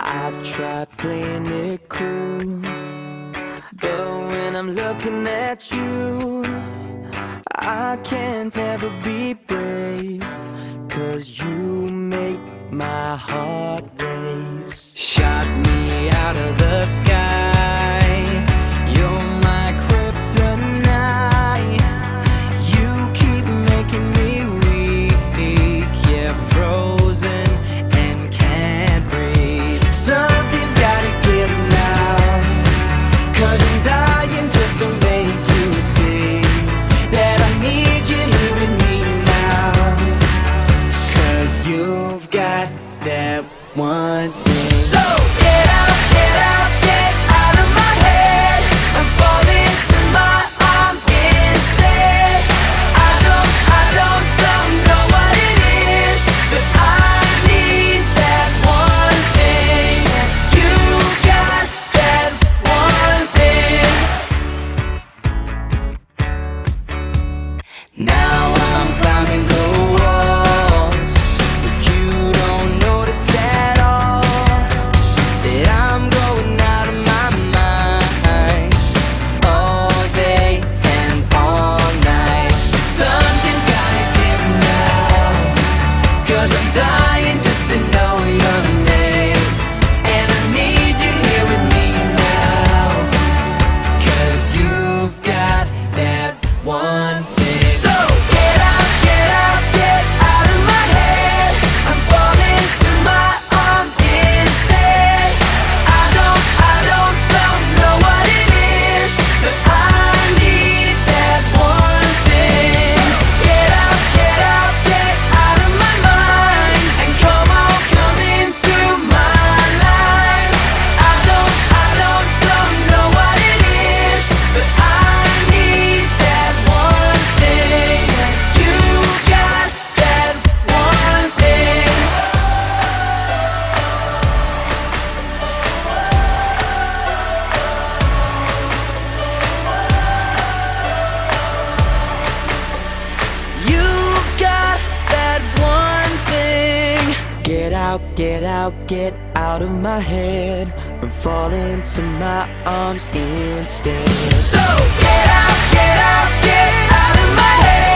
I've tried playing it cool, but when I'm looking at you, I can't ever be brave, 'cause you make my heart race. Shot me out of the sky, you're my kryptonite. You keep making me weak, yeah, frozen and can't breathe. Something's gotta give now, 'cause I'm dying just to make you see that I need you here with me now. 'Cause you've got that one thing. So get out, get out, get out of my head. I'm falling to my arms instead. I don't know what it is, but I need that one thing. You got that one thing. Now I'm climbing the walls, but you don't notice at all that I'm going out of my mind all day and all night. Something's gotta give now, 'cause I'm dying just to know your name. And I need you here with me now, 'cause you've got that one thing. So get out, get out, get out of my head. I'm falling to my arms instead. I don't know what it is, but I need that one thing. Get out, get out, get out of my mind, and come on, come into my life. I don't know what it is, but I need that one thing. You got that one thing. You've got that one thing. Get out of my head. I'm falling to my arms instead. So get out, get out, get out of my head.